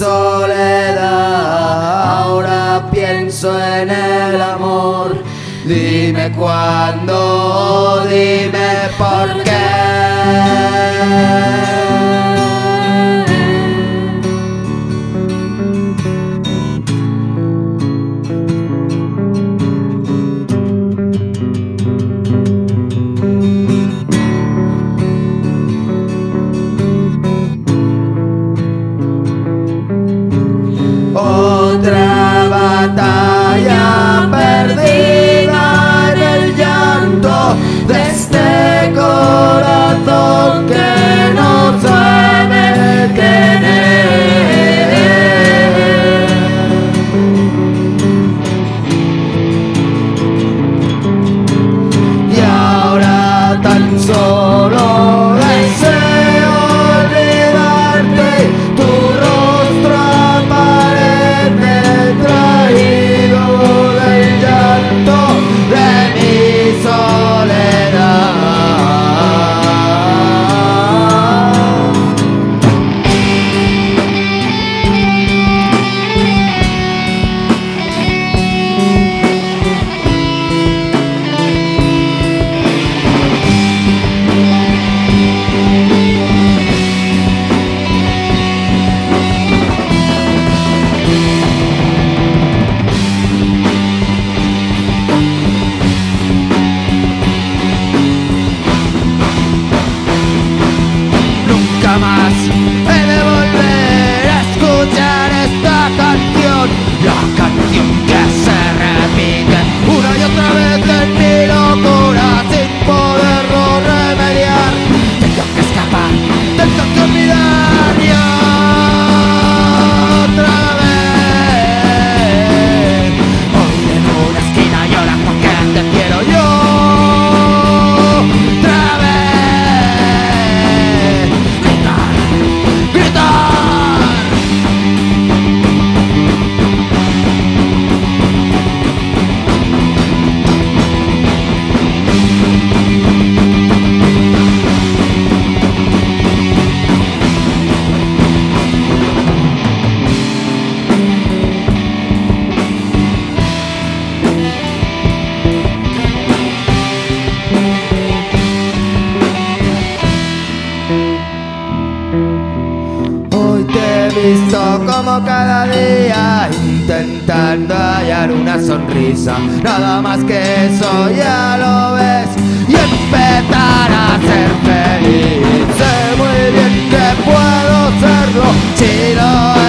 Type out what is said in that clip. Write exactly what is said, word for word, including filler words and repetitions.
soledad. Ahora pienso en el amor. Dime cuándo, dime por qué. Otra batalla perdida en el llanto de este corazón que no sabe querer. Y ahora tan solo deseo olvidarte, tu rostro aparece traído del llanto de mi soledad. Nunca más he de volver a escuchar esta canción, la canción que se repite una y otra vez en mi locura sin poderlo remediar. Tengo que escapar, tengo que olvidar y otra vez. Hoy en una esquina lloras porque te quiero yo. Otra vez. Gritar, gritar. Hoy te he visto como cada día, intentando hallar una sonrisa. Nada más que eso ya lo ves, y empezar a ser feliz. Sé muy bien que puedo serlo si lo